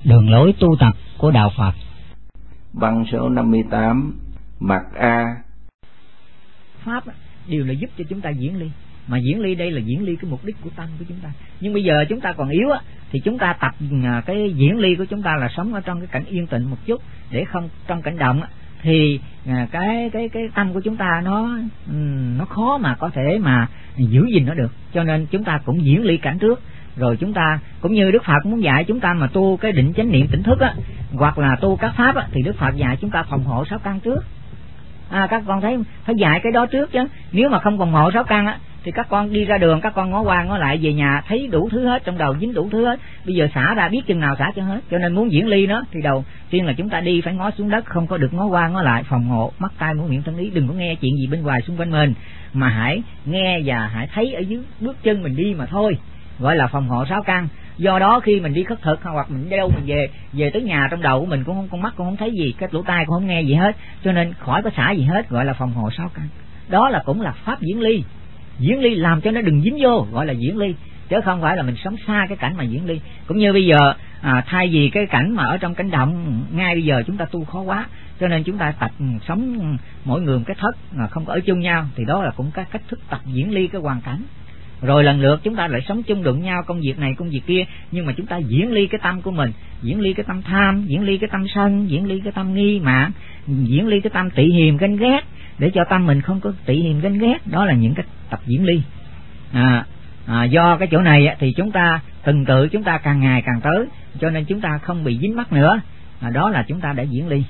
Đường lối tu tập của Đạo Phật. Băng số 58, mặt A. Pháp đều là giúp cho chúng ta diễn ly. Mà diễn ly đây là diễn ly cái mục đích của tâm của chúng ta. Nhưng bây giờ chúng ta còn yếu á, thì chúng ta tập cái diễn ly của chúng ta là sống ở trong cái cảnh yên tĩnh một chút, để không trong cảnh động á, thì cái tâm của chúng ta nó khó mà có thể mà giữ gìn nó được. Cho nên chúng ta cũng diễn ly cảnh trước, rồi chúng ta cũng như Đức Phật muốn dạy chúng ta mà tu cái định chánh niệm tỉnh thức á, hoặc là tu các pháp á, thì Đức Phật dạy chúng ta phòng hộ sáu căn trước. Các con thấy phải dạy cái đó trước chứ. Nếu mà không phòng hộ sáu căn á, thì các con đi ra đường, các con ngó qua ngó lại, về nhà thấy đủ thứ hết, trong đầu dính đủ thứ hết. Bây giờ xả ra biết chừng nào xả cho hết. Cho nên muốn diễn ly nó thì đầu tiên là chúng ta đi phải ngó xuống đất, không có được ngó qua ngó lại, phòng hộ mắt tai mũi miệng thân ý. Đừng có nghe chuyện gì bên ngoài xung quanh mình, mà hãy nghe và hãy thấy ở dưới bước chân mình đi mà thôi, gọi là phòng hộ sáu căn. Do đó khi mình đi khất thực hoặc mình đi đâu, mình về tới nhà, trong đầu của mình cũng không, con mắt cũng không thấy gì, cái lỗ tai cũng không nghe gì hết, cho nên khỏi có xả gì hết, gọi là phòng hộ sáu căn. Đó là cũng là pháp diễn ly. Diễn ly làm cho nó đừng dính vô, gọi là diễn ly, chứ không phải là mình sống xa cái cảnh mà diễn ly. Cũng như bây giờ thay vì cái cảnh mà ở trong cảnh động, ngay bây giờ chúng ta tu khó quá, cho nên chúng ta tập sống mỗi người một cái thất, không có ở chung nhau, thì đó là cũng cái cách thức tập diễn ly cái hoàn cảnh. Rồi lần lượt chúng ta lại sống chung đụng nhau, công việc này công việc kia, nhưng mà chúng ta diễn ly cái tâm của mình, diễn ly cái tâm tham, diễn ly cái tâm sân, diễn ly cái tâm nghi mạn, diễn ly cái tâm tị hiềm ganh ghét, để cho tâm mình không có tị hiềm ganh ghét. Đó là những cái tập diễn ly. Do cái chỗ này thì chúng ta từng tự chúng ta càng ngày càng tới, cho nên chúng ta không bị dính mắc nữa. Đó là chúng ta đã diễn ly.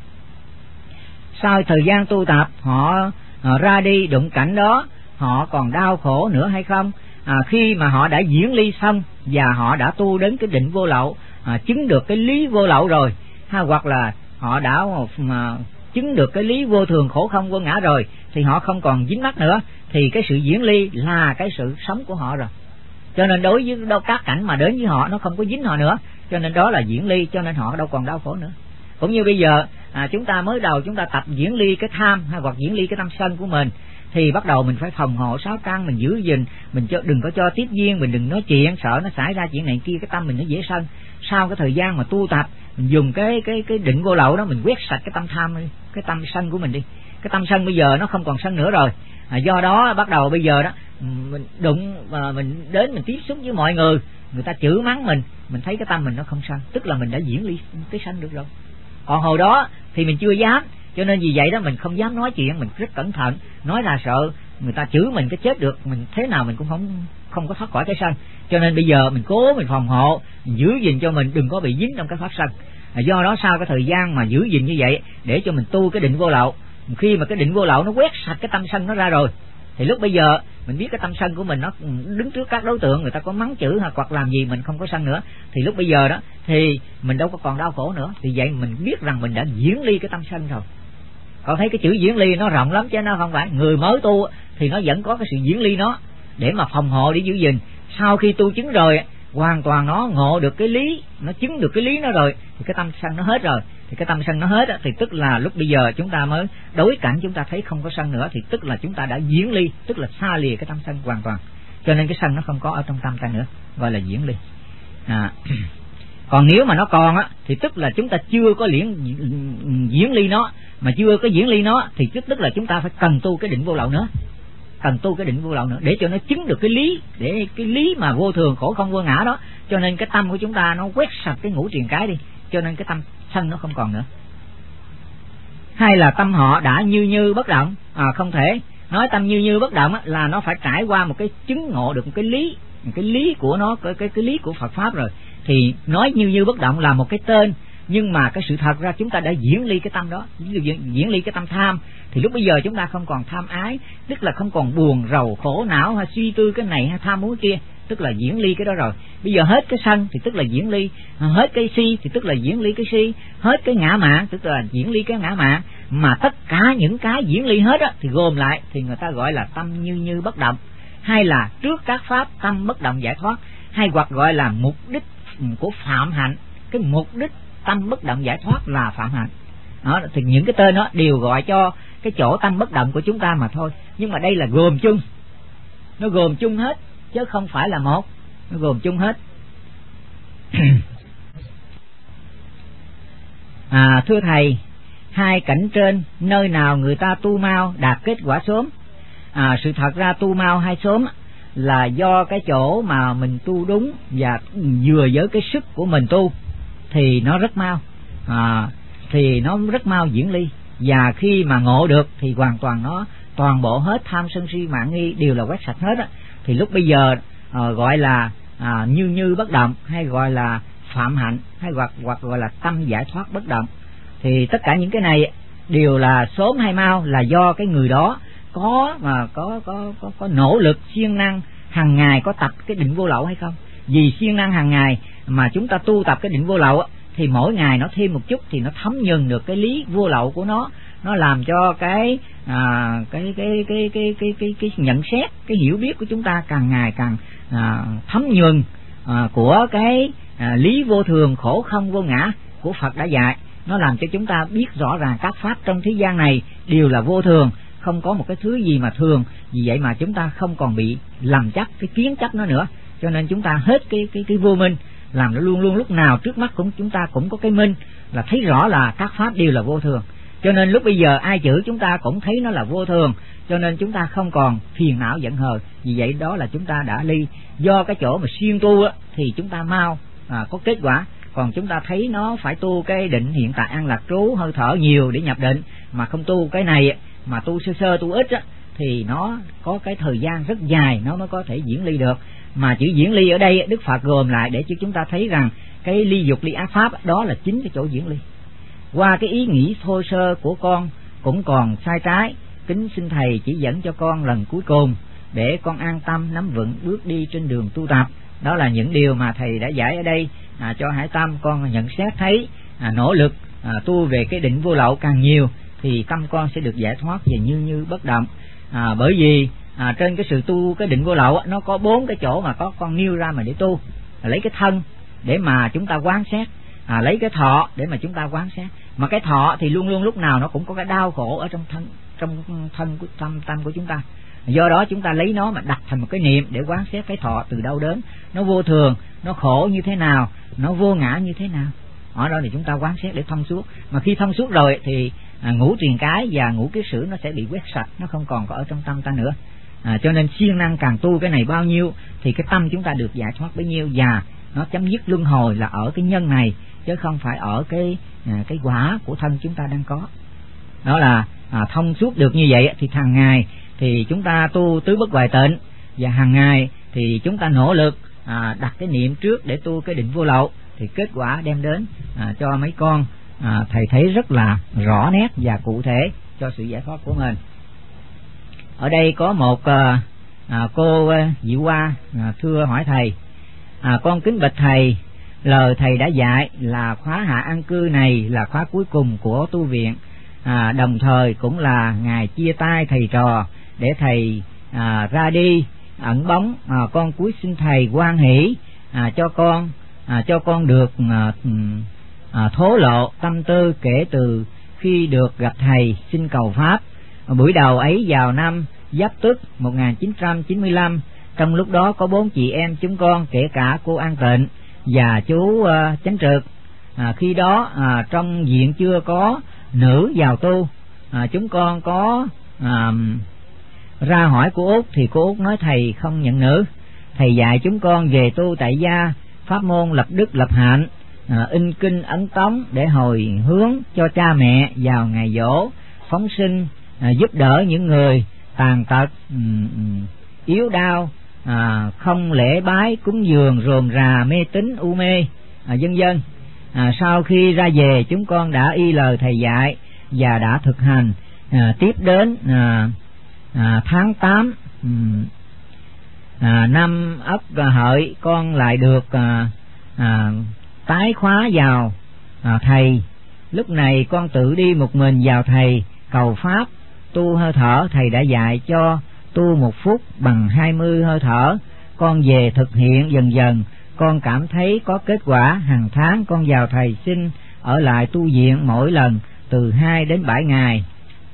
Sau thời gian tu tập, họ ra đi đụng cảnh đó, họ còn đau khổ nữa hay không? Khi mà họ đã diễn ly xong và họ đã tu đến cái định vô lậu, chứng được cái lý vô lậu rồi, hoặc là họ đã chứng được cái lý vô thường khổ không vô ngã rồi, thì họ không còn dính mắc nữa, thì cái sự diễn ly là cái sự sống của họ rồi. Cho nên đối với các cảnh mà đến với họ nó không có dính họ nữa, cho nên đó là diễn ly, cho nên họ đâu còn đau khổ nữa. Cũng như bây giờ chúng ta mới đầu chúng ta tập diễn ly cái tham hoặc diễn ly cái tâm sân của mình, thì bắt đầu mình phải phòng hộ sáu căn, mình giữ gìn, mình đừng có cho tiếp duyên, mình đừng nói chuyện, sợ nó xảy ra chuyện này kia, cái tâm mình nó dễ sân. Sau cái thời gian mà tu tập, mình dùng cái định vô lậu đó, mình quét sạch cái tâm tham đi, cái tâm sân của mình đi. Cái tâm sân bây giờ nó không còn sân nữa rồi. Do đó bắt đầu bây giờ đó mình đụng và mình đến mình tiếp xúc với mọi người, người ta chửi mắng mình thấy cái tâm mình nó không sân, tức là mình đã diễn ly cái sân được rồi. Còn hồi đó thì mình chưa dám, cho nên vì vậy đó mình không dám nói chuyện, mình rất cẩn thận, nói là sợ người ta chửi mình cái chết được, mình thế nào mình cũng không có thoát khỏi cái sân. Cho nên bây giờ mình cố mình phòng hộ, mình giữ gìn cho mình đừng có bị dính trong cái pháp sân. Do đó sau cái thời gian mà giữ gìn như vậy, để cho mình tu cái định vô lậu, khi mà cái định vô lậu nó quét sạch cái tâm sân nó ra rồi, thì lúc bây giờ mình biết cái tâm sân của mình nó đứng trước các đối tượng, người ta có mắng chửi hoặc làm gì mình không có sân nữa, thì lúc bây giờ đó thì mình đâu có còn đau khổ nữa. Thì vậy mình biết rằng mình đã diễn ly cái tâm sân rồi. Con thấy cái chữ diễn ly nó rộng lắm, chứ nó không phải người mới tu thì nó vẫn có cái sự diễn ly nó để mà phòng hộ, để giữ gìn. Sau khi tu chứng rồi, hoàn toàn nó ngộ được cái lý, nó chứng được cái lý nó rồi, thì cái tâm sân nó hết rồi. Thì cái tâm sân nó hết thì tức là lúc bây giờ chúng ta mới đối cảnh, chúng ta thấy không có sân nữa, thì tức là chúng ta đã diễn ly, tức là xa lìa cái tâm sân hoàn toàn. Cho nên cái sân nó không có ở trong tâm ta nữa, gọi là diễn ly. Còn nếu mà nó còn thì tức là chúng ta chưa có diễn ly nó, mà chưa có diễn ly nó thì tức là chúng ta phải cần tu cái định vô lậu nữa, cần tu cái định vô lậu nữa để cho nó chứng được cái lý, để cái lý mà vô thường khổ không vô ngã đó. Cho nên cái tâm của chúng ta nó quét sạch cái ngũ triền cái đi, cho nên cái tâm sân nó không còn nữa. Hay là tâm họ đã như bất động, không thể nói tâm như bất động là nó phải trải qua một cái chứng ngộ được một cái lý của nó, cái lý của Phật pháp rồi. Thì nói như bất động là một cái tên, nhưng mà cái sự thật ra chúng ta đã diễn ly cái tâm đó, diễn ly cái tâm tham, thì lúc bây giờ chúng ta không còn tham ái, tức là không còn buồn rầu khổ não hay suy tư cái này hay tham muốn kia, tức là diễn ly cái đó rồi. Bây giờ hết cái sân thì tức là diễn ly, hết cái si thì tức là diễn ly cái si, hết cái ngã mạn tức là diễn ly cái ngã mạn. Mà tất cả những cái diễn ly hết thì gồm lại thì người ta gọi là tâm như bất động, hay là trước các pháp tâm bất động giải thoát, hay hoặc gọi là mục đích của phạm hạnh. Cái mục đích tâm bất động giải thoát là phạm hạnh đó, thì những cái tên đó đều gọi cho cái chỗ tâm bất động của chúng ta mà thôi. Nhưng mà đây là gồm chung, nó gồm chung hết chứ không phải là một, nó gồm chung hết. Thưa thầy, hai cảnh trên nơi nào người ta tu mau đạt kết quả sớm? Sự thật ra tu mau hay sớm là do cái chỗ mà mình tu đúng và vừa với cái sức của mình tu thì nó rất mau, thì nó rất mau diễn ly. Và khi mà ngộ được thì hoàn toàn nó toàn bộ hết tham sân si mạng nghi đều là quét sạch hết á. Thì lúc bây giờ gọi là như bất động, hay gọi là phạm hạnh, hay hoặc gọi là tâm giải thoát bất động. Thì tất cả những cái này đều là sớm hay mau là do cái người đó có nỗ lực siêng năng hàng ngày, có tập cái định vô lậu hay không. Vì siêng năng hàng ngày mà chúng ta tu tập cái định vô lậu thì mỗi ngày nó thêm một chút thì nó thấm nhuần được cái lý vô lậu của nó làm cho cái nhận xét, cái hiểu biết của chúng ta càng ngày càng thấm nhuần của cái lý vô thường, khổ không vô ngã của Phật đã dạy. Nó làm cho chúng ta biết rõ ràng các pháp trong thế gian này đều là vô thường, không có một cái thứ gì mà thường. Vì vậy mà chúng ta không còn bị làm chấp cái kiến chấp nó nữa. Cho nên chúng ta hết cái vô minh, làm nó luôn luôn lúc nào trước mắt cũng chúng ta cũng có cái minh, là thấy rõ là các pháp đều là vô thường. Cho nên lúc bây giờ ai chửi chúng ta cũng thấy nó là vô thường, cho nên chúng ta không còn phiền não giận hờn. Vì vậy đó là chúng ta đã ly. Do cái chỗ mà siêng tu thì chúng ta mau có kết quả. Còn chúng ta thấy nó phải tu cái định hiện tại an lạc trú hơi thở nhiều để nhập định, mà không tu cái này, mà tu sơ tu ít thì nó có cái thời gian rất dài nó mới có thể diễn ly được. Mà chữ diễn ly ở đây Đức Phật gồm lại để cho chúng ta thấy rằng cái ly dục ly ác pháp đó là chính cái chỗ diễn ly. Qua cái ý nghĩ thô sơ của con cũng còn sai trái, kính xin thầy chỉ dẫn cho con lần cuối cùng để con an tâm nắm vững bước đi trên đường tu tập. Đó là những điều mà thầy đã giải ở đây cho Hải Tâm. Con nhận xét thấy nỗ lực tu về cái định vô lậu càng nhiều thì tâm con sẽ được giải thoát về như bất động. Bởi vì trên cái sự tu cái định vô lậu nó có 4 cái chỗ mà có con nêu ra mà để tu. Lấy cái thân để mà chúng ta quán xét, lấy cái thọ để mà chúng ta quán xét. Mà cái thọ thì luôn luôn lúc nào nó cũng có cái đau khổ ở trong thân của tâm của chúng ta. Do đó chúng ta lấy nó mà đặt thành một cái niệm để quán xét cái thọ từ đâu đến, nó vô thường, nó khổ như thế nào, nó vô ngã như thế nào. Ở đó thì chúng ta quán xét để thông suốt. Mà khi thông suốt rồi thì ngũ truyền cái và ngũ kiết sử nó sẽ bị quét sạch, nó không còn có ở trong tâm ta nữa. Cho nên siêng năng càng tu cái này bao nhiêu thì cái tâm chúng ta được giải thoát bấy nhiêu, và nó chấm dứt luân hồi là ở cái nhân này chứ không phải ở cái quả của thân chúng ta đang có. Đó là thông suốt được như vậy thì hàng ngày thì chúng ta tu tứ bất hoại tịnh, và hàng ngày thì chúng ta nỗ lực đặt cái niệm trước để tu cái định vô lậu, thì kết quả đem đến cho mấy con thầy thấy rất là rõ nét và cụ thể cho sự giải thoát của mình. Ở đây có một cô Diệu Hoa thưa hỏi thầy: con kính bạch thầy, lời thầy đã dạy là khóa hạ an cư này là khóa cuối cùng của tu viện, đồng thời cũng là ngày chia tay thầy trò để thầy ra đi ẩn bóng. Con cúi xin thầy hoan hỷ cho con được thố lộ tâm tư kể từ khi được gặp thầy xin cầu pháp. Buổi đầu ấy vào năm Giáp Tuất 1995, trong lúc đó có 4 chị em chúng con, kể cả cô An Tịnh và chú Chánh Trực. Khi đó trong viện chưa có nữ vào tu. Chúng con có ra hỏi cô Út thì cô Út nói thầy không nhận nữ. Thầy dạy chúng con về tu tại gia, pháp môn lập đức lập hạnh, in kinh ấn tống để hồi hướng cho cha mẹ vào ngày giỗ, phóng sinh, giúp đỡ những người tàn tật, yếu đau, không lễ bái cúng dường rườm rà mê tín u mê, vân vân. Sau khi ra về chúng con đã y lời thầy dạy và đã thực hành. Tiếp đến tháng 8 năm Ất Hợi, con lại được tái khóa vào thầy. Lúc này con tự đi một mình vào thầy cầu pháp tu hơi thở. Thầy đã dạy cho tu 1 phút bằng 20 hơi thở. Con về thực hiện dần dần, con cảm thấy có kết quả. Hàng tháng con vào thầy xin ở lại tu viện mỗi lần từ 2 đến 7 ngày.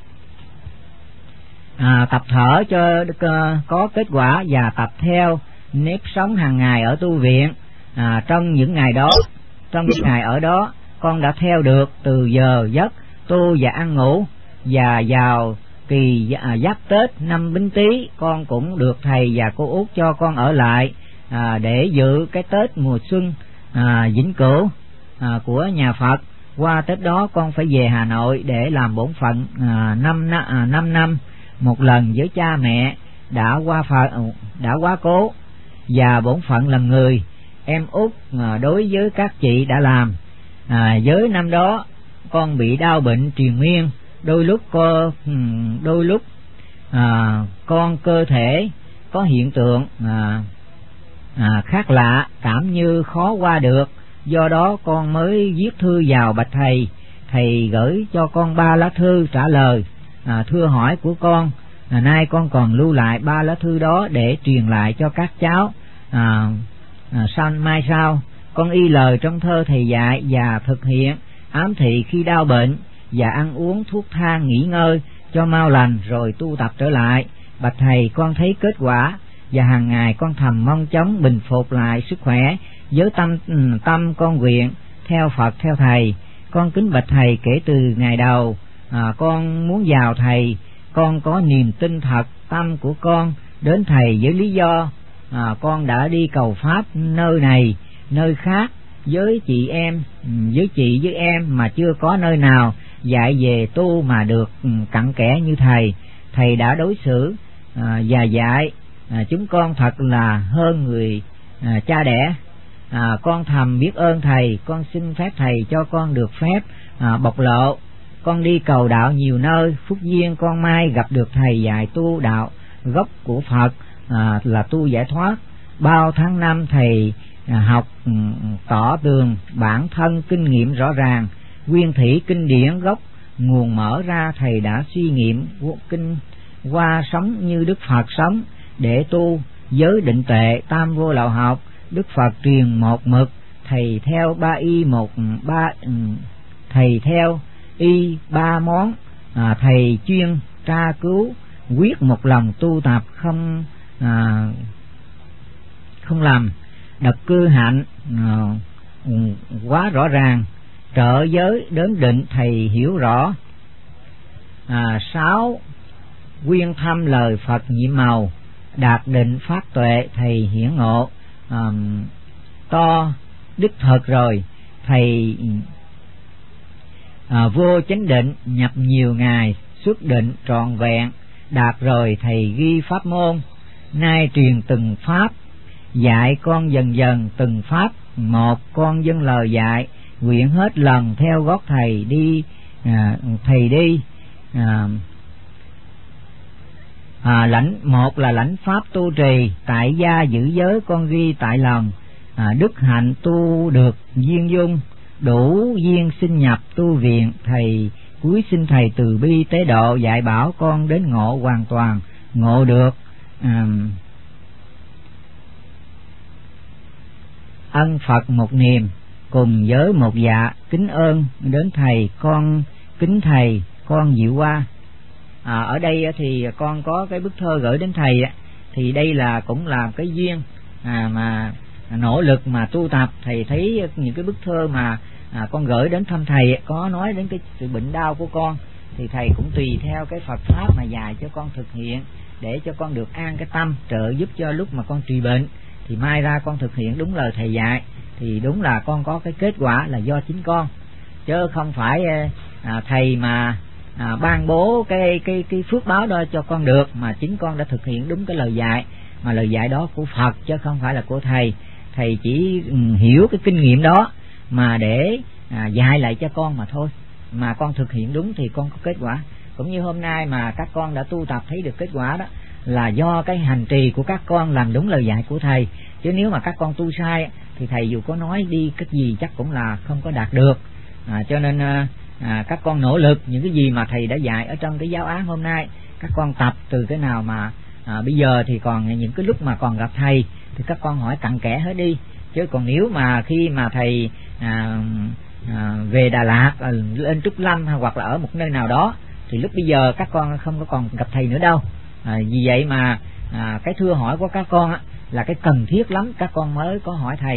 Tập thở cho có kết quả và tập theo nếp sống hàng ngày ở tu viện. Trong những ngày ở đó con đã theo được từ giờ giấc tu và ăn ngủ, và vào kỳ giáp Tết năm Bính Tý con cũng được thầy và cô út cho con ở lại để dự cái Tết mùa xuân vĩnh cửu của nhà Phật. Qua Tết đó con phải về Hà Nội để làm bổn phận 5 năm một lần với cha mẹ đã quá cố, và bổn phận làm người em út đối với các chị đã làm. Với năm đó con bị đau bệnh triền miên, đôi lúc con cơ thể có hiện tượng khác lạ, cảm như khó qua được. Do đó con mới viết thư vào bạch thầy. Thầy gửi cho con 3 lá thư trả lời thưa hỏi của con. Nay con còn lưu lại 3 lá thư đó để truyền lại cho các cháu. Mai sau con y lời trong thơ thầy dạy và thực hiện, ám thị khi đau bệnh và ăn uống thuốc thang nghỉ ngơi cho mau lành rồi tu tập trở lại. Bạch thầy, con thấy kết quả và hàng ngày con thầm mong chóng bình phục lại sức khỏe. Với tâm con nguyện theo Phật theo thầy. Con kính bạch thầy, kể từ ngày đầu con muốn vào thầy, con có niềm tin thật tâm của con đến thầy với lý do con đã đi cầu pháp nơi này nơi khác với chị với em mà chưa có nơi nào dạy về tu mà được cặn kẽ như thầy. Thầy đã đối xử và dạy chúng con thật là hơn người cha đẻ. Con thầm biết ơn thầy. Con xin phép thầy cho con được phép bộc lộ. Con đi cầu đạo nhiều nơi, phúc duyên con mai gặp được thầy dạy tu đạo gốc của Phật là tu giải thoát. Bao tháng năm thầy học tỏ tường bản thân kinh nghiệm rõ ràng, nguyên thủy kinh điển gốc nguồn mở ra. Thầy đã suy nghiệm kinh qua sống như Đức Phật sống để tu giới định tuệ tam vô lậu học. Đức Phật truyền một mực, thầy theo ba món. Thầy chuyên tra cứu, quyết một lòng tu tập không làm đật cư hạnh quá rõ ràng. Trợ giới đến định thầy hiểu rõ. 6. Quyên thăm lời Phật nhiệm màu, đạt định phát tuệ thầy hiển ngộ. To đích thực rồi thầy vô chánh định nhập nhiều ngày, xuất định trọn vẹn đạt rồi thầy ghi pháp môn. Nay truyền từng pháp dạy con dần dần từng pháp một. Con dâng lời dạy nguyện hết lần theo gót thầy đi. Một là lãnh pháp tu trì, tại gia giữ giới con ghi tại lòng. Đức hạnh tu được duyên dung, đủ duyên sinh nhập tu viện. Thầy cuối xin thầy từ bi tế độ, dạy bảo con đến ngộ hoàn toàn, ngộ được ân Phật một niềm, cùng với một dạ kính ơn đến thầy. Con kính thầy, con dịu qua. Ở đây thì con có cái bức thơ gửi đến thầy, thì đây là cũng là cái duyên mà nỗ lực mà tu tập. Thầy thấy những cái bức thơ mà con gửi đến thăm thầy có nói đến cái sự bệnh đau của con, thì thầy cũng tùy theo cái Phật pháp mà dạy cho con thực hiện để cho con được an cái tâm, trợ giúp cho lúc mà con trị bệnh thì mai ra con thực hiện đúng lời thầy dạy. Thì đúng là con có cái kết quả là do chính con, chứ không phải thầy mà ban bố cái phước báo đó cho con được, mà chính con đã thực hiện đúng cái lời dạy, mà lời dạy đó của Phật chứ không phải là của thầy. Thầy chỉ hiểu cái kinh nghiệm đó mà để dạy lại cho con mà thôi, mà con thực hiện đúng thì con có kết quả. Cũng như hôm nay mà các con đã tu tập thấy được kết quả đó là do cái hành trì của các con làm đúng lời dạy của thầy. Chứ nếu mà các con tu sai thì thầy dù có nói đi cái gì chắc cũng là không có đạt được. Cho nên các con nỗ lực những cái gì mà thầy đã dạy ở trong cái giáo án hôm nay, các con tập từ cái nào mà bây giờ thì còn những cái lúc mà còn gặp thầy thì các con hỏi cặn kẽ hết đi. Chứ còn nếu mà khi mà thầy về Đà Lạt lên Trúc Lâm hoặc là ở một nơi nào đó thì lúc bây giờ các con không có còn gặp thầy nữa đâu. Vì vậy mà cái thưa hỏi của các con là cái cần thiết lắm các con mới có hỏi thầy.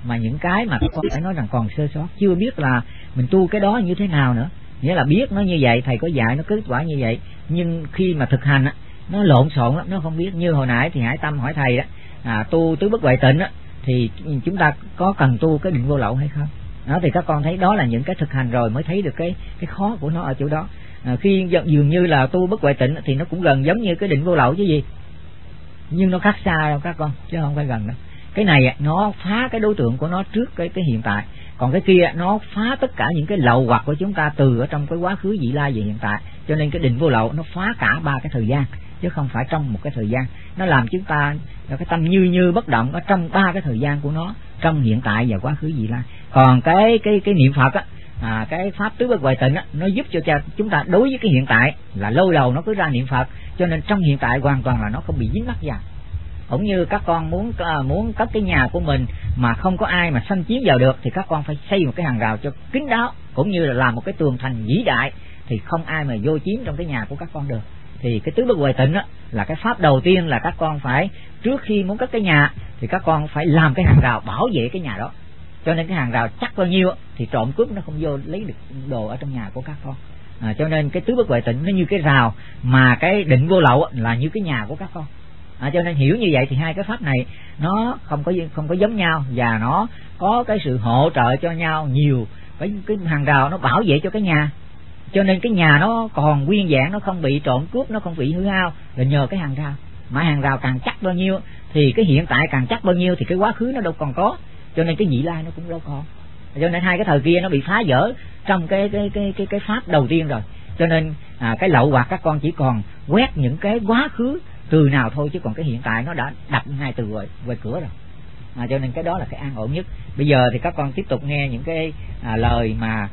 mà những cái mà các con phải nói rằng còn sơ sót, chưa biết là mình tu cái đó như thế nào nữa. Nghĩa là biết nó như vậy, thầy có dạy nó kết quả như vậy, nhưng khi mà thực hành á, nó lộn xộn lắm, nó không biết. Như hồi nãy thì Hải Tâm hỏi thầy đó, tu tứ bất huệ tịnh á, thì chúng ta có cần tu cái định vô lậu hay không? Đó, thì các con thấy đó là những cái thực hành rồi mới thấy được cái khó của nó ở chỗ đó. Khi dường như là tu bất huệ tịnh thì nó cũng gần giống như cái định vô lậu chứ gì, nhưng nó khác xa đâu các con, chứ không phải gần đâu. Cái này nó phá cái đối tượng của nó trước cái hiện tại, còn cái kia nó phá tất cả những cái lậu hoặc của chúng ta từ ở trong cái quá khứ vị lai về hiện tại. Cho nên cái định vô lậu nó phá cả ba cái thời gian, chứ không phải trong một cái thời gian. Nó làm chúng ta cái tâm như bất động ở trong ba cái thời gian của nó, trong hiện tại và quá khứ vị lai. Còn cái niệm Phật á, cái pháp tứ bất huệ tịnh á, nó giúp cho chúng ta đối với cái hiện tại là lâu đầu nó cứ ra niệm Phật, cho nên trong hiện tại hoàn toàn là nó không bị dính mắc vào. Cũng như các con muốn cất cái nhà của mình mà không có ai mà xâm chiếm vào được, thì các con phải xây một cái hàng rào cho kín đáo, cũng như là làm một cái tường thành vĩ đại, thì không ai mà vô chiếm trong cái nhà của các con được. Thì cái tứ bất huệ tịnh á là cái pháp đầu tiên, là các con phải trước khi muốn cất cái nhà thì các con phải làm cái hàng rào bảo vệ cái nhà đó. Cho nên cái hàng rào chắc bao nhiêu thì trộm cướp nó không vô lấy được đồ ở trong nhà của các con. Cho nên cái tứ bất huệ tịnh nó như cái rào, mà cái định vô lậu là như cái nhà của các con. Cho nên hiểu như vậy thì hai cái pháp này nó không có giống nhau, và nó có cái sự hỗ trợ cho nhau nhiều. Cái hàng rào nó bảo vệ cho cái nhà, cho nên cái nhà nó còn nguyên vẹn, nó không bị trộm cướp, nó không bị hư hao là nhờ cái hàng rào. Mà hàng rào càng chắc bao nhiêu thì cái hiện tại càng chắc bao nhiêu, thì cái quá khứ nó đâu còn có, cho nên cái vị lai nó cũng đâu còn. Cho nên hai cái thời kia nó bị phá vỡ trong cái pháp đầu tiên rồi. Cho nên cái lậu hoặc các con chỉ còn quét những cái quá khứ từ nào thôi, chứ còn cái hiện tại nó đã đập ngay từ ngoài cửa rồi. Cho nên cái đó là cái an ổn nhất. Bây giờ thì các con tiếp tục nghe những cái lời mà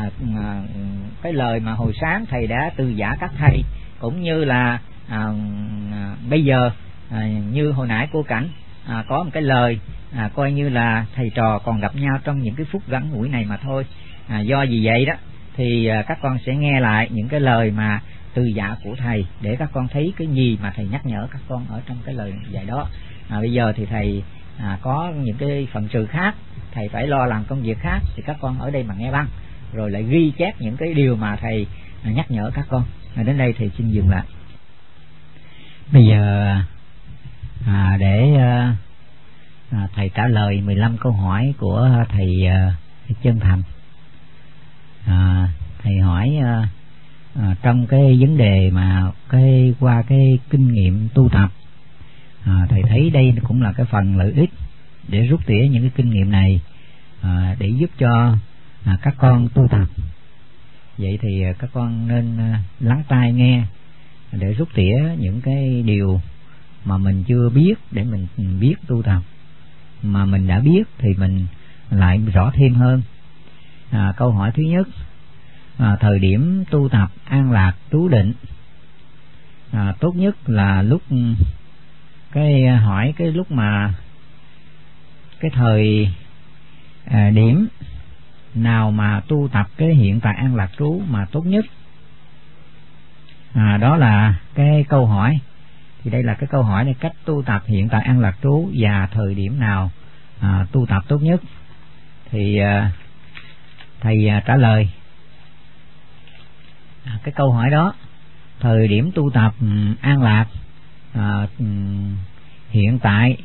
cái lời mà hồi sáng thầy đã từ giả các thầy, cũng như là bây giờ như hồi nãy cô Cảnh có một cái lời coi như là thầy trò còn gặp nhau trong những cái phút ngắn ngủi này mà thôi. Do vì vậy đó thì các con sẽ nghe lại những cái lời mà từ giả của thầy, để các con thấy cái gì mà thầy nhắc nhở các con ở trong cái lời dạy đó. Bây giờ thì thầy có những cái phần sự khác, thầy phải lo làm công việc khác, thì các con ở đây mà nghe băng, rồi lại ghi chép những cái điều mà thầy nhắc nhở các con. Đến đây thầy xin dừng lại. Bây giờ để thầy trả lời 15 câu hỏi của thầy Chân Thành. Thầy hỏi trong cái vấn đề mà qua cái kinh nghiệm tu tập, thầy thấy đây cũng là cái phần lợi ích để rút tỉa những cái kinh nghiệm này để giúp cho các con tu tập. Vậy thì các con nên lắng tai nghe để rút tỉa những cái điều mà mình chưa biết, để mình biết tu tập. Mà mình đã biết thì mình lại rõ thêm hơn. Câu hỏi thứ nhất, thời điểm tu tập an lạc trú định tốt nhất là lúc hỏi cái lúc mà cái thời điểm nào mà tu tập cái hiện tại an lạc trú mà tốt nhất. Đó là cái câu hỏi. Thì đây là cái câu hỏi này, cách tu tập hiện tại an lạc trú và thời điểm nào tu tập tốt nhất. Thì thầy trả lời cái câu hỏi đó. Thời điểm tu tập an lạc hiện tại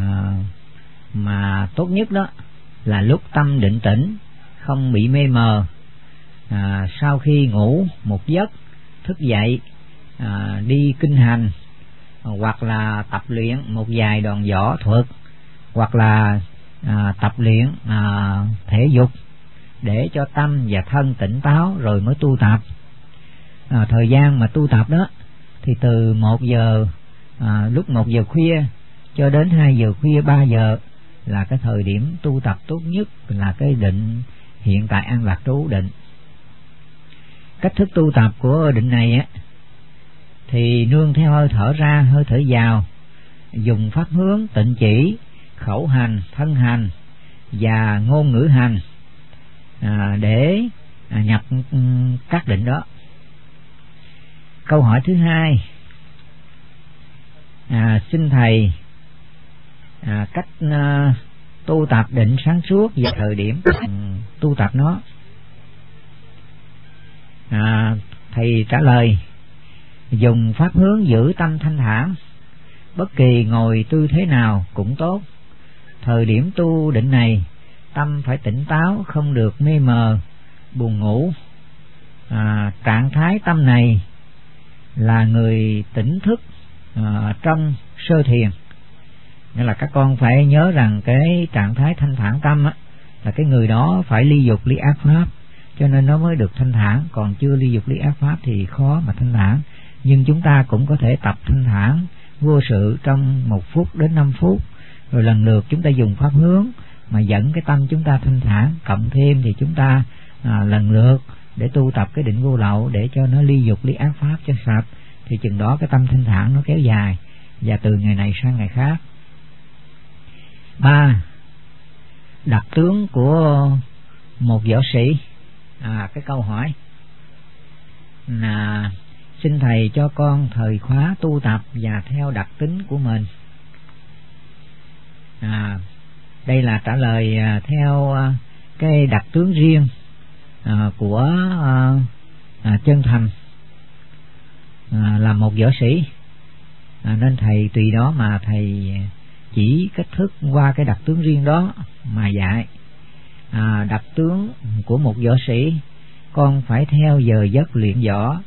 mà tốt nhất đó là lúc tâm định tĩnh, không bị mê mờ. Sau khi ngủ một giấc, thức dậy đi kinh hành, hoặc là tập luyện một vài đòn võ thuật, hoặc là tập luyện thể dục để cho tâm và thân tỉnh táo rồi mới tu tập. Thời gian mà tu tập đó thì từ 1 giờ lúc 1 giờ khuya cho đến 2 giờ khuya, 3 giờ là cái thời điểm tu tập tốt nhất, là cái định hiện tại an lạc trú định. Cách thức tu tập của định này thì nương theo hơi thở ra, hơi thở vào, dùng pháp hướng tịnh chỉ, khẩu hành, thân hành và ngôn ngữ hành để nhập các định đó. Câu hỏi thứ hai, xin thầy cách tu tập định sáng suốt vào thời điểm tu tập nó? Thầy trả lời, dùng pháp hướng giữ tâm thanh thản, bất kỳ ngồi tư thế nào cũng tốt. Thời điểm tu định này, tâm phải tỉnh táo, không được mê mờ, buồn ngủ. Trạng thái tâm này là người tỉnh thức trong sơ thiền. Nghĩa là các con phải nhớ rằng cái trạng thái thanh thản tâm á, là cái người đó phải ly dục ly ác pháp, cho nên nó mới được thanh thản. Còn chưa ly dục ly ác pháp thì khó mà thanh thản. Nhưng chúng ta cũng có thể tập thanh thản vô sự trong 1 phút đến 5 phút, rồi lần lượt chúng ta dùng pháp hướng mà dẫn cái tâm chúng ta thanh thản. Cộng thêm thì chúng ta lần lượt để tu tập cái định vô lậu, để cho nó ly dục ly ác pháp cho sạch, thì chừng đó cái tâm thanh thản nó kéo dài, và từ ngày này sang ngày khác. 3. Đặc tướng của một võ sĩ. Cái câu hỏi là xin thầy cho con thời khóa tu tập và theo đặc tính của mình. Đây là trả lời theo cái đặc tướng riêng của chân thành là một võ sĩ, nên thầy tùy đó mà thầy chỉ cách thức qua cái đặc tướng riêng đó mà dạy. Đặc tướng của một võ sĩ, con phải theo giờ giấc luyện võ.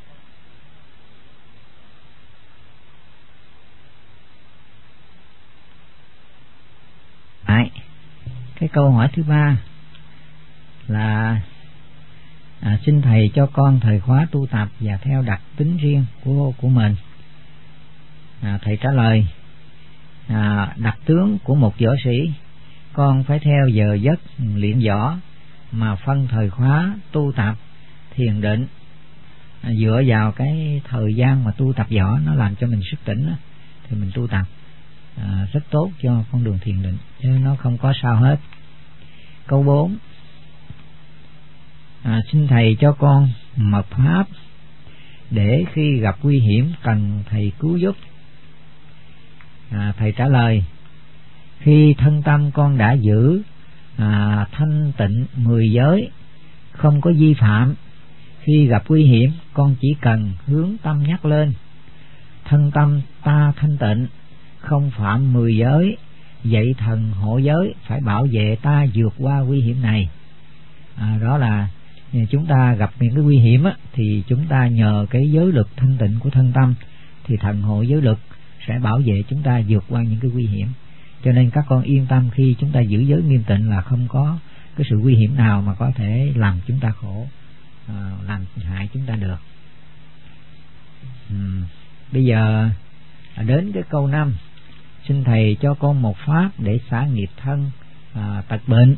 Cái câu hỏi thứ 3 là xin thầy cho con thời khóa tu tập và theo đặc tính riêng của mình. Thầy trả lời, đặc tướng của một võ sĩ, con phải theo giờ giấc luyện võ mà phân thời khóa tu tập thiền định, dựa vào cái thời gian mà tu tập võ nó làm cho mình sức tỉnh thì mình tu tập rất tốt cho con đường thiền định, chứ nó không có sao hết. Câu 4, xin thầy cho con mật pháp để khi gặp nguy hiểm cần thầy cứu giúp. Thầy trả lời, khi thân tâm con đã giữ thanh tịnh 10 giới, không có vi phạm, khi gặp nguy hiểm con chỉ cần hướng tâm nhắc lên, thân tâm ta thanh tịnh, không phạm 10 giới, vậy thần hộ giới phải bảo vệ ta vượt qua nguy hiểm này. Đó là chúng ta gặp những cái nguy hiểm thì chúng ta nhờ cái giới lực thanh tịnh của thân tâm, thì thần hộ giới lực sẽ bảo vệ chúng ta vượt qua những cái nguy hiểm. Cho nên các con yên tâm, khi chúng ta giữ giới nghiêm tịnh là không có cái sự nguy hiểm nào mà có thể làm chúng ta khổ, làm hại chúng ta được. Bây giờ đến cái câu 5, xin thầy cho con một pháp để xả nghiệp thân tật bệnh.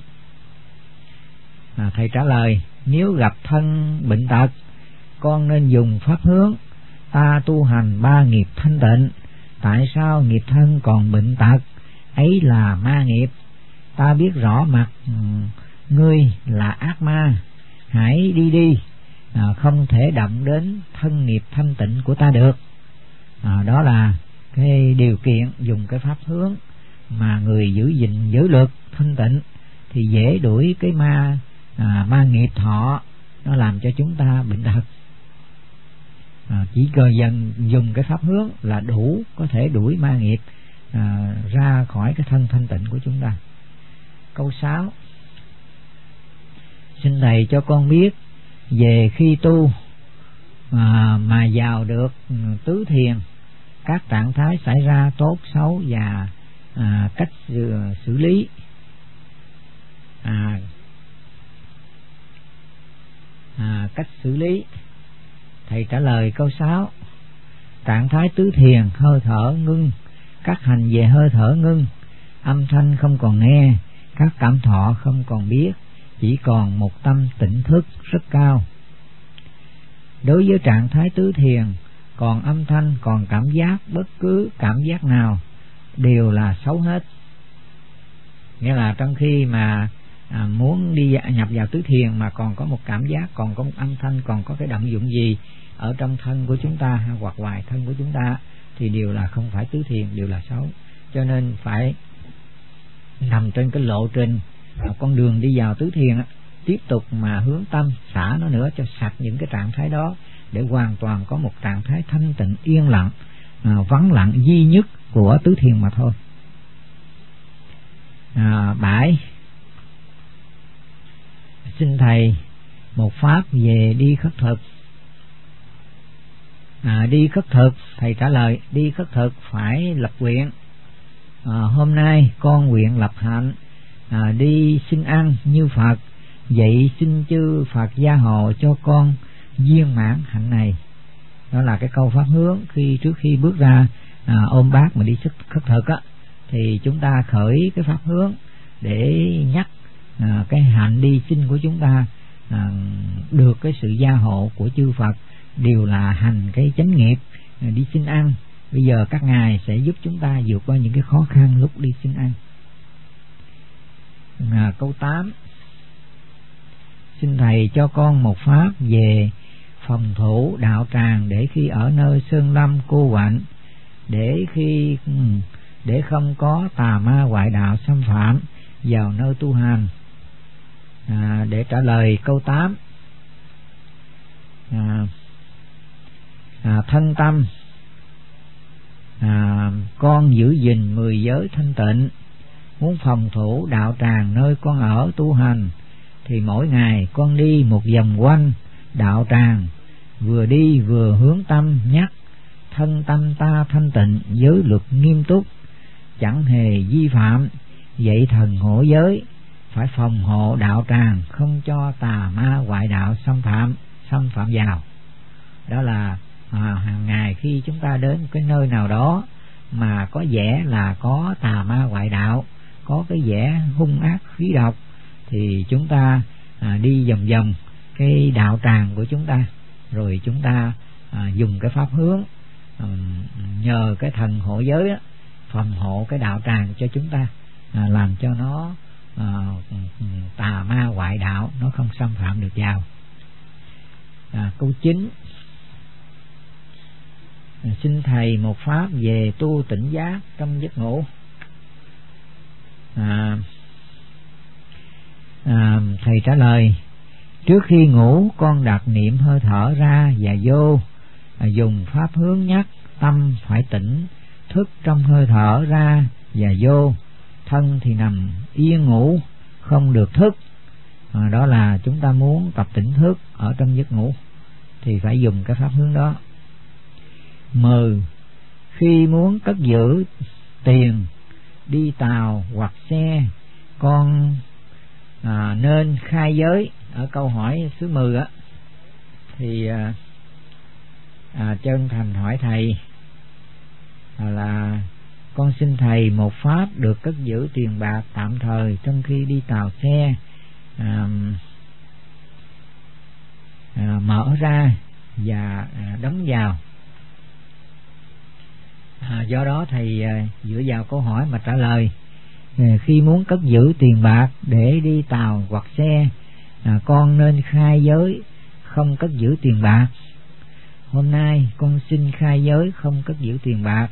Thầy trả lời, nếu gặp thân bệnh tật, con nên dùng pháp hướng ta tu hành 3 nghiệp thanh tịnh. Tại sao nghiệp thân còn bệnh tật? Ấy là ma nghiệp. Ta biết rõ mặt ngươi là ác ma, hãy đi không thể động đến thân nghiệp thanh tịnh của ta được. Đó là cái điều kiện dùng cái pháp hướng mà người giữ gìn giới luật thanh tịnh thì dễ đuổi cái ma nghiệp thọ, nó làm cho chúng ta bệnh tật. Chỉ cần dùng cái pháp hướng là đủ có thể đuổi ma nghiệp ra khỏi cái thân thanh tịnh của chúng ta. Câu 6, xin thầy cho con biết về khi tu mà vào được tứ thiền, các trạng thái xảy ra tốt xấu và cách xử lý. Cách xử lý. Thầy trả lời câu 6, trạng thái tứ thiền, hơi thở ngưng, các hành về hơi thở ngưng, âm thanh không còn nghe, các cảm thọ không còn biết, chỉ còn một tâm tỉnh thức rất cao. Đối với trạng thái tứ thiền, còn âm thanh, còn cảm giác, bất cứ cảm giác nào đều là xấu hết. Nghĩa là trong khi mà muốn đi nhập vào tứ thiền mà còn có một cảm giác, còn có một âm thanh, còn có cái động dụng gì ở trong thân của chúng ta hoặc ngoài thân của chúng ta thì đều là không phải tứ thiền, đều là xấu. Cho nên phải nằm trên cái lộ trình con đường đi vào tứ thiền á, tiếp tục mà hướng tâm xả nó nữa cho sạch những cái trạng thái đó, để hoàn toàn có một trạng thái thanh tịnh yên lặng, vắng lặng duy nhất của tứ thiền mà thôi. 7. Xin thầy một pháp về đi khất thực. Đi khất thực, thầy trả lời đi khất thực phải lập nguyện. Hôm nay con nguyện lập hạnh đi xin ăn như Phật, vậy xin chư Phật gia hộ cho con viên mãn hạnh này. Đó là cái câu pháp hướng trước khi bước ra ôm bát mà đi khất thực á, thì chúng ta khởi cái pháp hướng để nhắc cái hạnh đi xin của chúng ta được cái sự gia hộ của chư Phật, đều là hành cái chánh nghiệp đi xin ăn. Bây giờ các ngài sẽ giúp chúng ta vượt qua những cái khó khăn lúc đi xin ăn. Câu 8. Xin thầy cho con một pháp về phòng thủ đạo tràng để khi ở nơi sơn lâm cô quạnh, để không có tà ma ngoại đạo xâm phạm vào nơi tu hành. Để trả lời câu 8, thân tâm con giữ gìn 10 giới thanh tịnh, muốn phòng thủ đạo tràng nơi con ở tu hành, thì mỗi ngày con đi một vòng quanh đạo tràng, vừa đi vừa hướng tâm nhắc thân tâm ta thanh tịnh, giới luật nghiêm túc, chẳng hề vi phạm. Vậy thần hộ giới phải phòng hộ đạo tràng, không cho tà ma ngoại đạo xâm phạm vào. Đó là hàng ngày khi chúng ta đến cái nơi nào đó mà có vẻ là có tà ma ngoại đạo, có cái vẻ hung ác khí độc, thì chúng ta đi vòng vòng cái đạo tràng của chúng ta, rồi chúng ta dùng cái pháp hướng nhờ cái thần hộ giới đó, phòng hộ cái đạo tràng cho chúng ta, làm cho nó tà ma ngoại đạo nó không xâm phạm được vào. Câu 9. Xin thầy một pháp về tu tỉnh giác trong giấc ngủ. Thầy trả lời trước khi ngủ con đặt niệm hơi thở ra và vô, dùng pháp hướng nhắc tâm phải tỉnh thức trong hơi thở ra và vô, thân thì nằm yên ngủ không được thức. Đó là chúng ta muốn tập tỉnh thức ở trong giấc ngủ thì phải dùng cái pháp hướng đó. 10. Khi muốn cất giữ tiền đi tàu hoặc xe, con nên khai giới. Ở câu hỏi thứ 10 á, thì chân thành hỏi thầy là con xin thầy một pháp được cất giữ tiền bạc tạm thời trong khi đi tàu xe, mở ra và đóng vào. Do đó thầy dựa vào câu hỏi mà trả lời. Khi muốn cất giữ tiền bạc để đi tàu hoặc xe, con nên khai giới không cất giữ tiền bạc. Hôm nay con xin khai giới không cất giữ tiền bạc.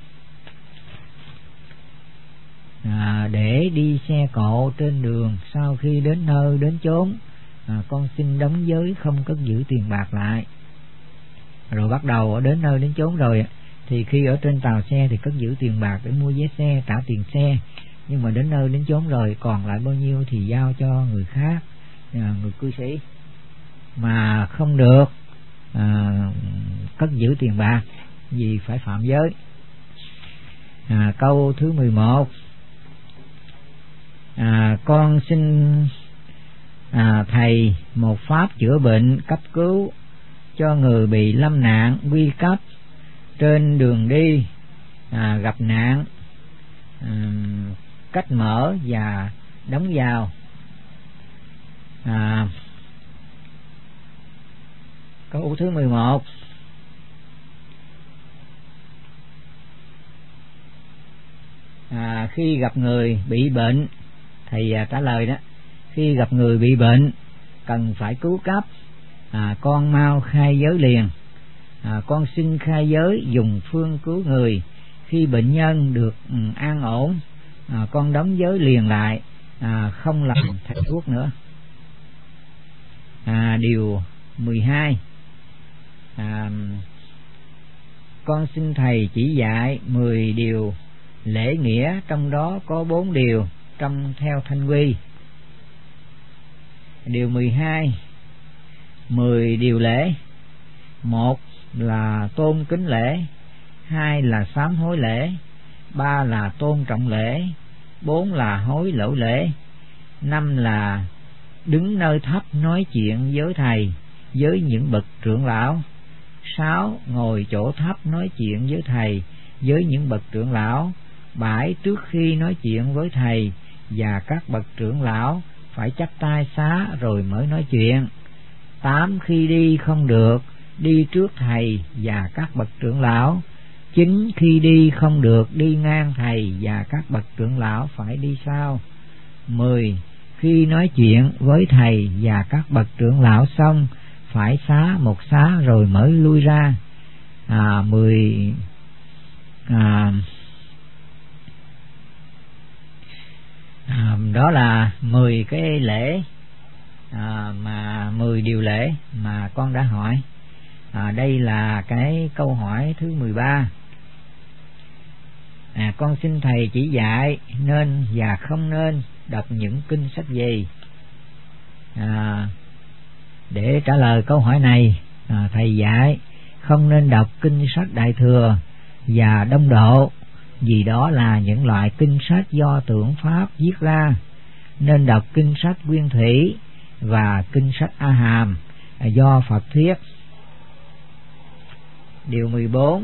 Để đi xe cộ trên đường, sau khi đến nơi đến chốn, con xin đóng giới không cất giữ tiền bạc lại. Rồi bắt đầu ở đến nơi đến chốn rồi thì khi ở trên tàu xe thì cất giữ tiền bạc để mua vé xe, trả tiền xe. Nhưng mà đến nơi đến chốn rồi còn lại bao nhiêu thì giao cho người khác, người cư sĩ, mà không được cất giữ tiền bạc vì phải phạm giới. Câu thứ 11. Con xin thầy một pháp chữa bệnh cấp cứu cho người bị lâm nạn nguy cấp trên đường đi, gặp nạn, cách mở và đóng vào. Câu thứ 11. Khi gặp người bị bệnh, thầy trả lời đó, khi gặp người bị bệnh cần phải cứu cấp, con mau khai giới liền. Con xin khai giới dùng phương cứu người khi bệnh nhân được an ổn, con đóng giới liền lại, không làm thầy thuốc nữa. Điều 12, con xin thầy chỉ dạy 10 điều lễ nghĩa, trong đó có 4 điều trong theo thanh quy. Điều 12, 10 điều lễ. 1 là tôn kính lễ, 2 là sám hối lễ, 3 là tôn trọng lễ, 4 là hối lỗi lễ, 5 là đứng nơi thấp nói chuyện với thầy, với những bậc trưởng lão, 6 ngồi chỗ thấp nói chuyện với thầy, với những bậc trưởng lão, 7 trước khi nói chuyện với thầy và các bậc trưởng lão phải chắp tay xá rồi mới nói chuyện, 8 khi đi không được đi trước thầy và các bậc trưởng lão, 9 khi đi không được đi ngang thầy và các bậc trưởng lão phải đi sau, 10 khi nói chuyện với thầy và các bậc trưởng lão xong phải xá một xá rồi mới lui ra. Đó là 10 cái lễ, mà 10 điều lễ mà con đã hỏi. Đây là cái câu hỏi thứ 13. Con xin thầy chỉ dạy nên và không nên đọc những kinh sách gì? Để trả lời câu hỏi này, thầy dạy không nên đọc kinh sách Đại Thừa và Đông Độ, vì đó là những loại kinh sách do tượng Pháp viết ra. Nên đọc kinh sách Nguyên Thủy và kinh sách A Hàm do Phật thuyết. Điều 14,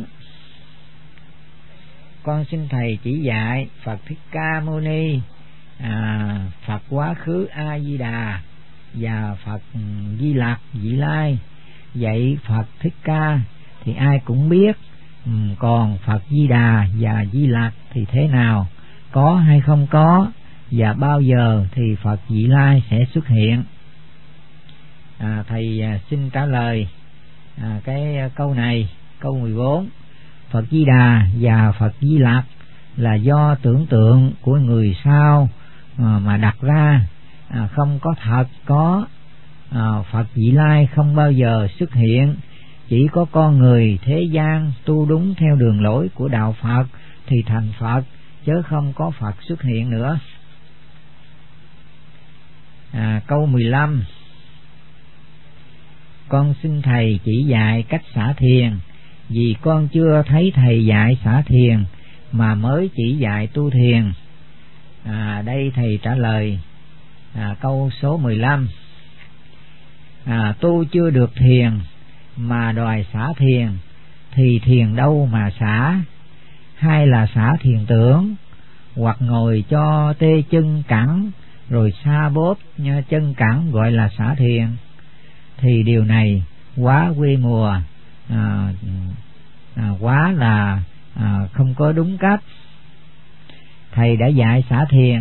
con xin thầy chỉ dạy Phật Thích Ca Mâu Ni, Phật Quá Khứ A Di Đà và Phật Di Lặc Vị Lai. Vậy Phật Thích Ca thì ai cũng biết, còn Phật Di Đà và Di Lặc thì thế nào, có hay không có, và bao giờ thì Phật Vị Lai sẽ xuất hiện? Thầy xin trả lời cái câu này. Câu 14, Phật Di Đà và Phật Di Lặc là do tưởng tượng của người sau mà đặt ra, không có thật có. Phật Vị Lai không bao giờ xuất hiện, chỉ có con người thế gian tu đúng theo đường lối của đạo Phật thì thành Phật, chứ không có Phật xuất hiện nữa. Câu 15, con xin thầy chỉ dạy cách xả thiền, vì con chưa thấy thầy dạy xả thiền mà mới chỉ dạy tu thiền. Đây thầy trả lời câu số 15. Tu chưa được thiền mà đòi xả thiền thì thiền đâu mà xả? Hay là xả thiền tưởng, hoặc ngồi cho tê chân cẳng rồi sa bóp chân cẳng gọi là xả thiền? Thì điều này quá quê mùa, quá là không có đúng cách. Thầy đã dạy xả thiền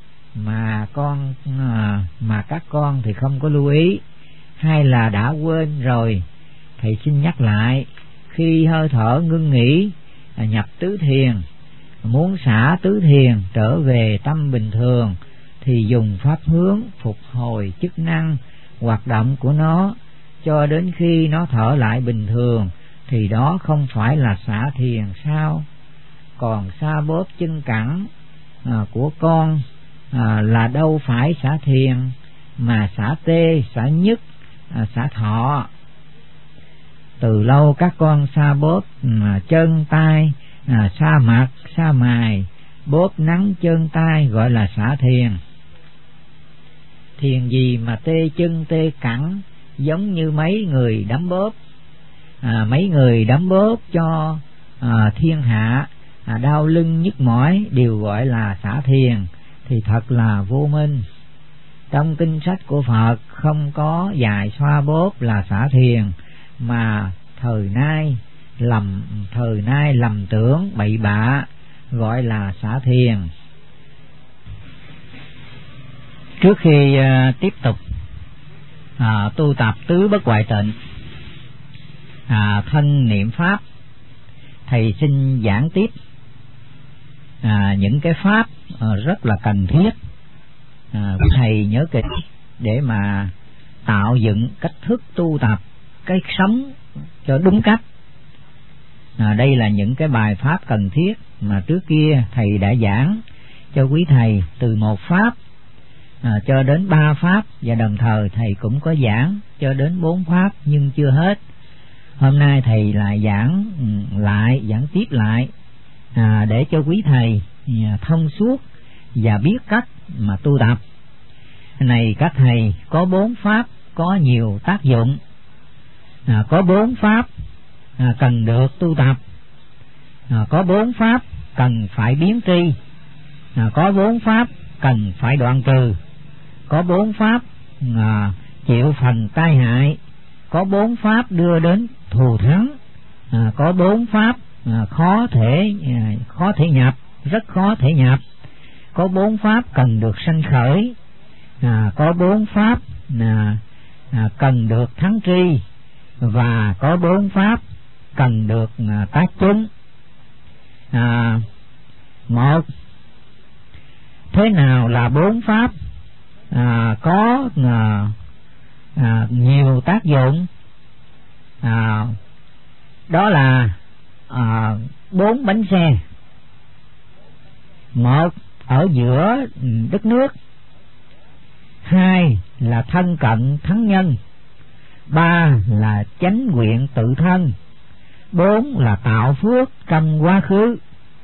mà các con thì không có lưu ý, hay là đã quên rồi. Thầy xin nhắc lại, khi hơi thở ngưng nghỉ nhập tứ thiền, muốn xả tứ thiền trở về tâm bình thường thì dùng pháp hướng phục hồi chức năng hoạt động của nó cho đến khi nó thở lại bình thường, thì đó không phải là xả thiền sao? Còn sa bóp chân cẳng của con là đâu phải xả thiền, mà xả tê, xả nhức, xả thọ. Từ lâu các con sa bóp chân tay, sa mặt, sa mài, bóp nắng chân tay gọi là xả thiền. Thiền gì mà tê chân tê cẳng, giống như mấy người đấm bóp. Mấy người đấm bóp cho thiên hạ đau lưng nhức mỏi đều gọi là xả thiền, thì thật là vô minh. Trong kinh sách của Phật không có dạy xoa bóp là xả thiền, mà thời nay lầm tưởng bậy bạ gọi là xả thiền. Trước khi tiếp tục tu tập tứ bất hoại tịnh, thân niệm pháp, thầy xin giảng tiếp những cái pháp rất là cần thiết. Thầy nhớ kỹ để mà tạo dựng cách thức tu tập, cái sống cho đúng cách. Đây là những cái bài pháp cần thiết mà trước kia thầy đã giảng cho quý thầy, từ 1 pháp cho đến 3 pháp, và đồng thời thầy cũng có giảng cho đến 4 pháp nhưng chưa hết. Hôm nay thầy lại giảng tiếp lại để cho quý thầy thông suốt và biết cách mà tu tập. Này các thầy, có 4 pháp có nhiều tác dụng, có 4 pháp cần được tu tập, có 4 pháp cần phải biến tri, có 4 pháp cần phải đoạn trừ, có 4 pháp chịu phần tai hại, có 4 pháp đưa đến thù thắng, có 4 pháp khó thể nhập, rất khó thể nhập, có 4 pháp cần được sanh khởi, có 4 pháp cần được thắng tri, và có 4 pháp cần được tác chúng. Một, thế nào là 4 pháp có nhiều tác dụng? Đó là 4 bánh xe. 1 ở giữa đất nước, 2 là thân cận thắng nhân, 3 là chánh nguyện tự thân, 4 là tạo phước trong quá khứ.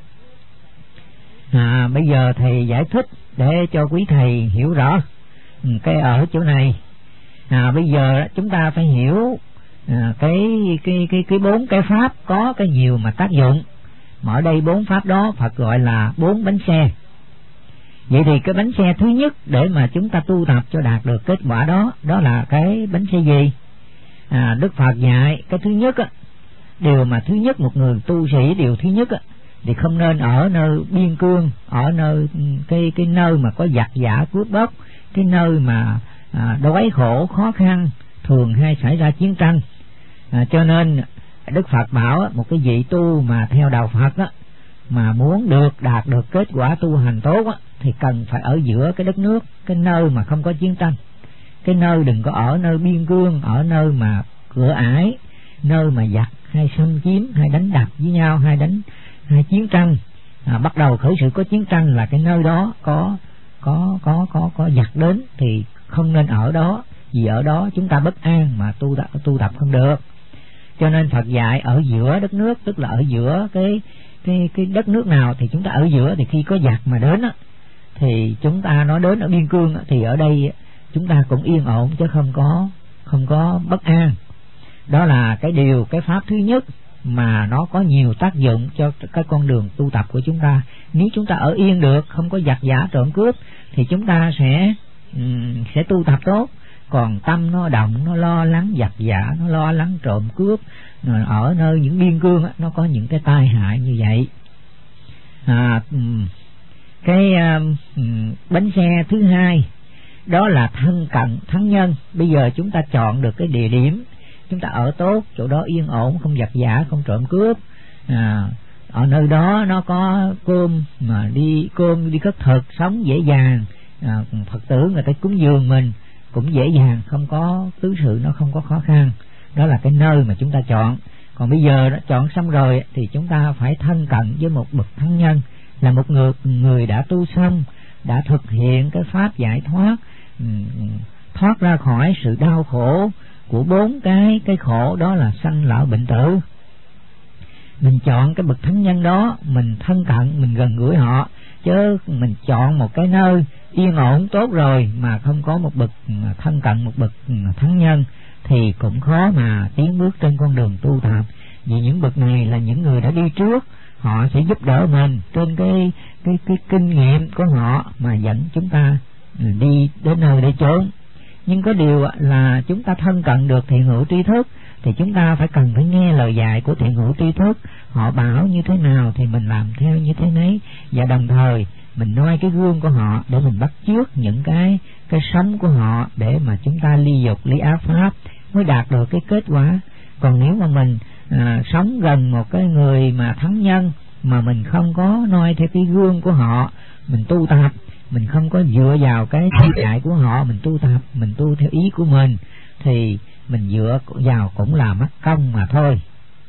Bây giờ thầy giải thích để cho quý thầy hiểu rõ cái ở chỗ này. Bây giờ chúng ta phải hiểu cái 4 cái pháp có cái nhiều mà tác dụng. Mà ở đây 4 pháp đó Phật gọi là 4 bánh xe. Vậy thì cái bánh xe thứ nhất để mà chúng ta tu tập cho đạt được kết quả đó, đó là cái bánh xe gì? Đức Phật dạy cái thứ nhất điều mà thứ nhất, một người tu sĩ điều thứ nhất thì không nên ở nơi biên cương, ở nơi cái nơi mà có giặc giả cướp bóc, cái nơi mà đói khổ khó khăn, thường hay xảy ra chiến tranh. Cho nên Đức Phật bảo một cái vị tu mà theo đạo Phật mà muốn đạt được kết quả tu hành tốt thì cần phải ở giữa cái đất nước, cái nơi mà không có chiến tranh. Cái nơi đừng có ở nơi biên cương, ở nơi mà cửa ải, nơi mà giặc hay xâm chiếm hay đánh đập với nhau, hay chiến tranh. Bắt đầu khởi sự có chiến tranh là cái nơi đó có giặc đến thì không nên ở đó, vì ở đó chúng ta bất an mà tu tập không được. Cho nên Phật dạy ở giữa đất nước, tức là ở giữa cái đất nước nào thì chúng ta ở giữa, thì khi có giặc mà đến thì chúng ta nói đến ở biên cương thì ở đây chúng ta cũng yên ổn chứ không có bất an. Đó là cái pháp thứ nhất mà nó có nhiều tác dụng cho cái con đường tu tập của chúng ta. Nếu chúng ta ở yên được, không có giặc giả trộm cướp thì chúng ta sẽ tu tập tốt. Còn tâm nó động, nó lo lắng giặc giả, nó lo lắng trộm cướp, ở nơi những biên cương nó có những cái tai hại như vậy. Bánh xe thứ hai đó là thân cận thắng nhân. Bây giờ chúng ta chọn được cái địa điểm, chúng ta ở tốt, chỗ đó yên ổn, không giặc giả, không trộm cướp. Ở nơi đó nó có cơm đi khất thực, sống dễ dàng. Phật tử người ta cúng dường mình cũng dễ dàng, không có tứ sự, nó không có khó khăn. Đó là cái nơi mà chúng ta chọn. Còn bây giờ đã chọn xong rồi thì chúng ta phải thân cận với một bậc thắng nhân, là một người đã tu xong, đã thực hiện cái pháp giải thoát ra khỏi sự đau khổ của 4 cái khổ, đó là sanh lão bệnh tử. Mình chọn cái bậc thắng nhân đó, mình thân cận, mình gần gũi họ. Chứ mình chọn một cái nơi yên ổn tốt rồi mà không có một bậc thân cận, một bậc thắng nhân thì cũng khó mà tiến bước trên con đường tu tập. Vì những bậc này là những người đã đi trước, họ sẽ giúp đỡ mình trên cái kinh nghiệm của họ mà dẫn chúng ta đi đến nơi để chốn. Nhưng có điều là chúng ta thân cận được thiện hữu tri thức thì chúng ta cần phải nghe lời dạy của thiện hữu tri thức. Họ bảo như thế nào thì mình làm theo như thế nấy, và đồng thời mình noi cái gương của họ để mình bắt chước những cái sống của họ để mà chúng ta ly dục ly ác pháp mới đạt được cái kết quả. Còn nếu mà mình sống gần một cái người mà thắng nhân mà mình không có noi theo cái gương của họ, mình tu tập, mình không có dựa vào cái chỉ dạy của họ, mình tu tập, mình tu theo ý của mình, thì mình dựa vào cũng là mất công mà thôi.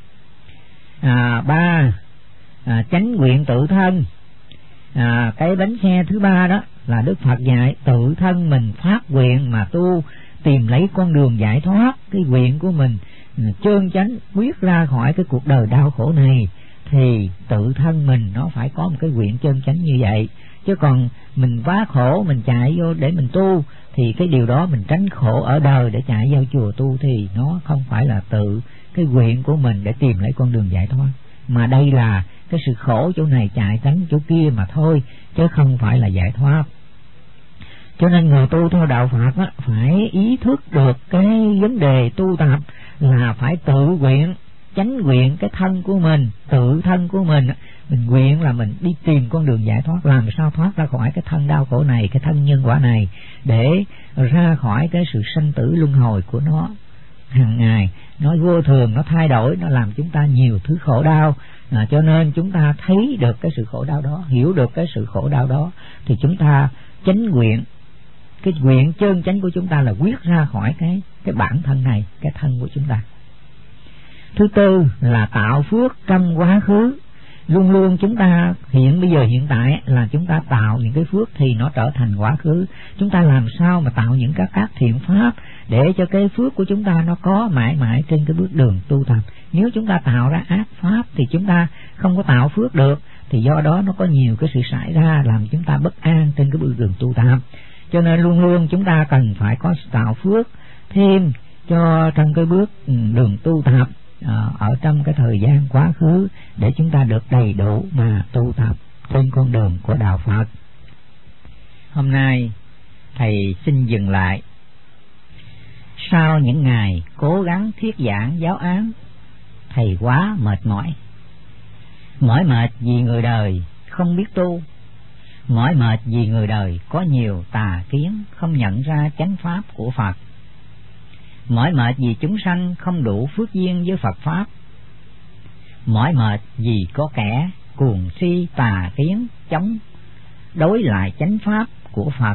3. Chánh nguyện tự thân. Cái bánh xe thứ 3 đó là Đức Phật dạy tự thân mình phát nguyện mà tu, tìm lấy con đường giải thoát. Cái nguyện của mình chơn chánh quyết ra khỏi cái cuộc đời đau khổ này, thì tự thân mình nó phải có một cái nguyện chơn chánh như vậy. Chứ còn mình quá khổ, mình chạy vô để mình tu, thì cái điều đó mình tránh khổ ở đời để chạy vào chùa tu, thì nó không phải là tự cái nguyện của mình để tìm lấy con đường giải thoát, mà đây là cái sự khổ chỗ này chạy tránh chỗ kia mà thôi, chứ không phải là giải thoát. Cho nên người tu theo đạo Phật á, phải ý thức được cái vấn đề tu tập là phải tự nguyện, chánh nguyện cái thân của mình, tự thân của mình nguyện là mình đi tìm con đường giải thoát, làm sao thoát ra khỏi cái thân đau khổ này, cái thân nhân quả này, để ra khỏi cái sự sanh tử luân hồi của nó hàng ngày. Nó vô thường, nó thay đổi, nó làm chúng ta nhiều thứ khổ đau. Cho nên chúng ta thấy được cái sự khổ đau đó, hiểu được cái sự khổ đau đó, thì chúng ta chánh nguyện. Cái nguyện chân chánh của chúng ta là quyết ra khỏi cái bản thân này, cái thân của chúng ta. Thứ 4 là tạo phước trong quá khứ. Luôn luôn chúng ta hiện tại là chúng ta tạo những cái phước thì nó trở thành quá khứ. Chúng ta làm sao mà tạo những các thiện pháp để cho cái phước của chúng ta nó có mãi mãi trên cái bước đường tu tập. Nếu chúng ta tạo ra ác pháp thì chúng ta không có tạo phước được, thì do đó nó có nhiều cái sự xảy ra làm chúng ta bất an trên cái bước đường tu tập. Cho nên luôn luôn chúng ta cần phải có tạo phước thêm cho trong cái bước đường tu tập ở trong cái thời gian quá khứ, để chúng ta được đầy đủ mà tu tập trên con đường của đạo Phật. Hôm nay thầy xin dừng lại. Sau những ngày cố gắng thuyết giảng giáo án, thầy quá mệt mỏi. Mỏi mệt vì người đời không biết tu, mỏi mệt vì người đời có nhiều tà kiến, không nhận ra chánh pháp của Phật. Mỏi mệt vì chúng sanh không đủ phước duyên với Phật pháp. Mỏi mệt vì có kẻ cuồng si tà kiến chống đối lại chánh pháp của Phật.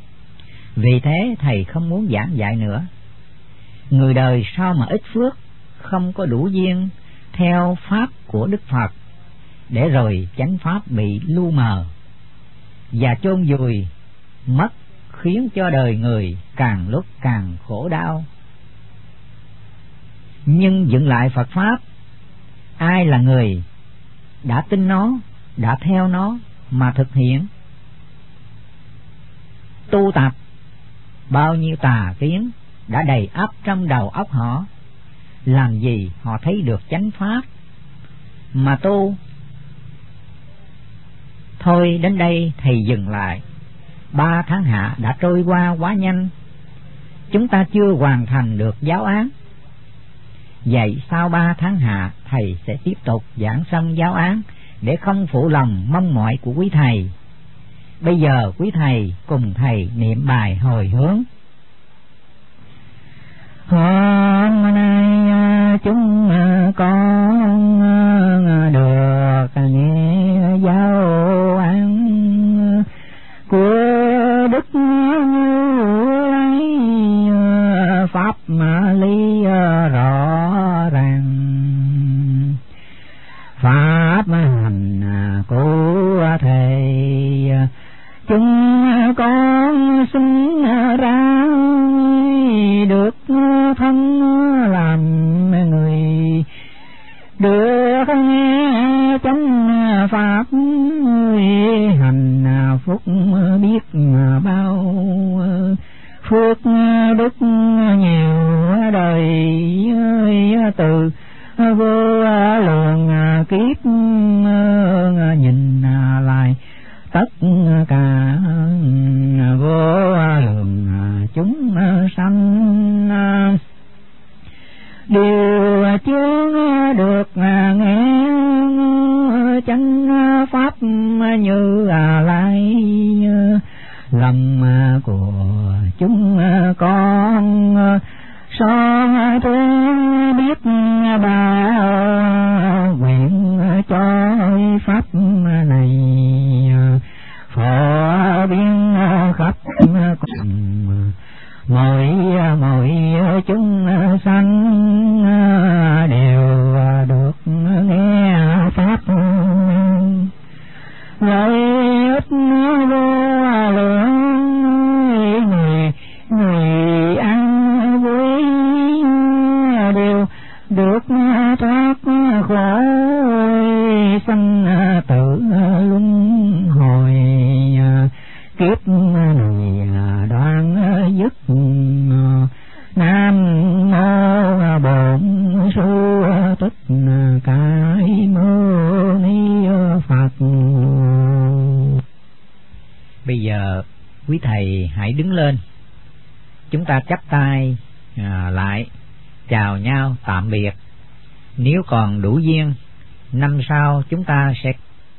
Vì thế thầy không muốn giảng dạy nữa. Người đời sao mà ít phước, không có đủ duyên theo pháp của Đức Phật, để rồi chánh pháp bị lu mờ và chôn vùi mất, khiến cho đời người càng lúc càng khổ đau. Nhưng dựng lại Phật pháp, ai là người đã tin nó, đã theo nó mà thực hiện tu tập, bao nhiêu tà kiến đã đầy ắp trong đầu óc họ, làm gì họ thấy được chánh pháp mà tu. Thôi đến đây thầy dừng lại. 3 tháng hạ đã trôi qua quá nhanh, chúng ta chưa hoàn thành được giáo án. Vậy sau 3 tháng hạ, thầy sẽ tiếp tục giảng xong giáo án để không phụ lòng mong mỏi của quý thầy. Bây giờ quý thầy cùng thầy niệm bài hồi hướng. Hôm nay chúng con được nghe giáo án của Đức Như Lai, pháp lý rõ ràng, pháp hành của thầy. Chúng con sinh ra được thân làm người, được nghe chánh pháp, hành phúc biết bao, phước đức nhiều đời từ vô lượng kiếp, nhìn lại tất cả vô lượng chúng sanh đều chưa được nghe chánh pháp Như Lai. Lòng của chúng con so thế biết bao, nguyện cho pháp này phổ chúng sanh đều được nghe pháp lợi ích vô lượng, người ăn vui đều được thoát khổ sanh tử luân hồi, kiếp này đoạn dứt. Nam mô Bổn Sư Thích Ca Mâu Ni Phật. Bây giờ quý thầy hãy đứng lên, chúng ta chắp tay lại chào nhau tạm biệt. Nếu còn đủ duyên, năm sau chúng ta sẽ